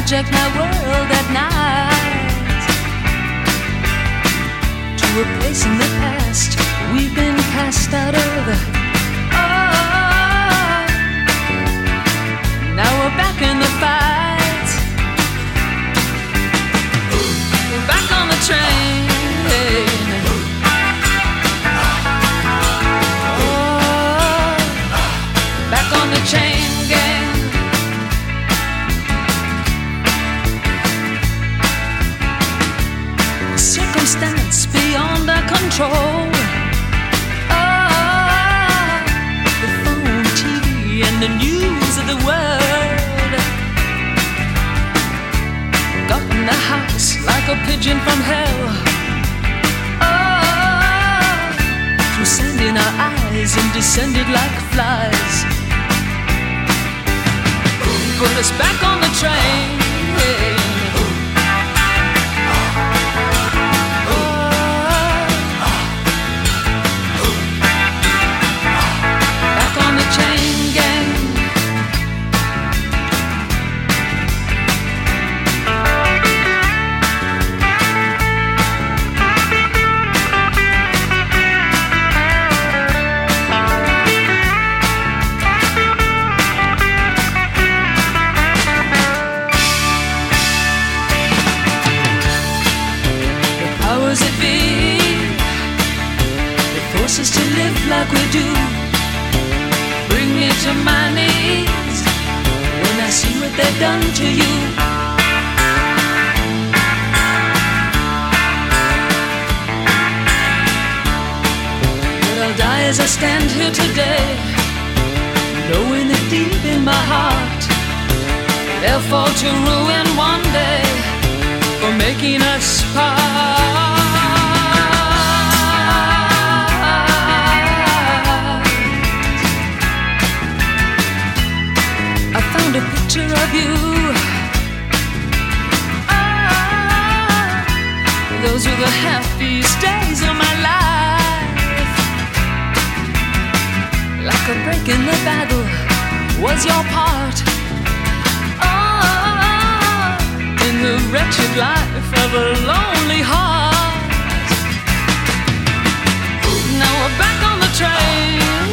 hijacked my world at night to a place in the past we've been cast out of. Oh, now we're back in the fight. We're back on the train. Oh, back on the chain gang. Circumstance beyond our control. Oh, the phone, TV, and the news of the world got in the house like a pigeon from hell. Oh, through sand in our eyes and descended like flies. Put us back on the train. Powers that be, they force us to live like we do. Bring me to my knees when I see what they've done to you. But I'll die as I stand here today, knowing that deep in my heart they'll fall to ruin one day for making us part. I found a picture of you. Ah, those were the happiest days of my life. Like a break in the battle was your part. The wretched life of a lonely heart. Now we're back on the train.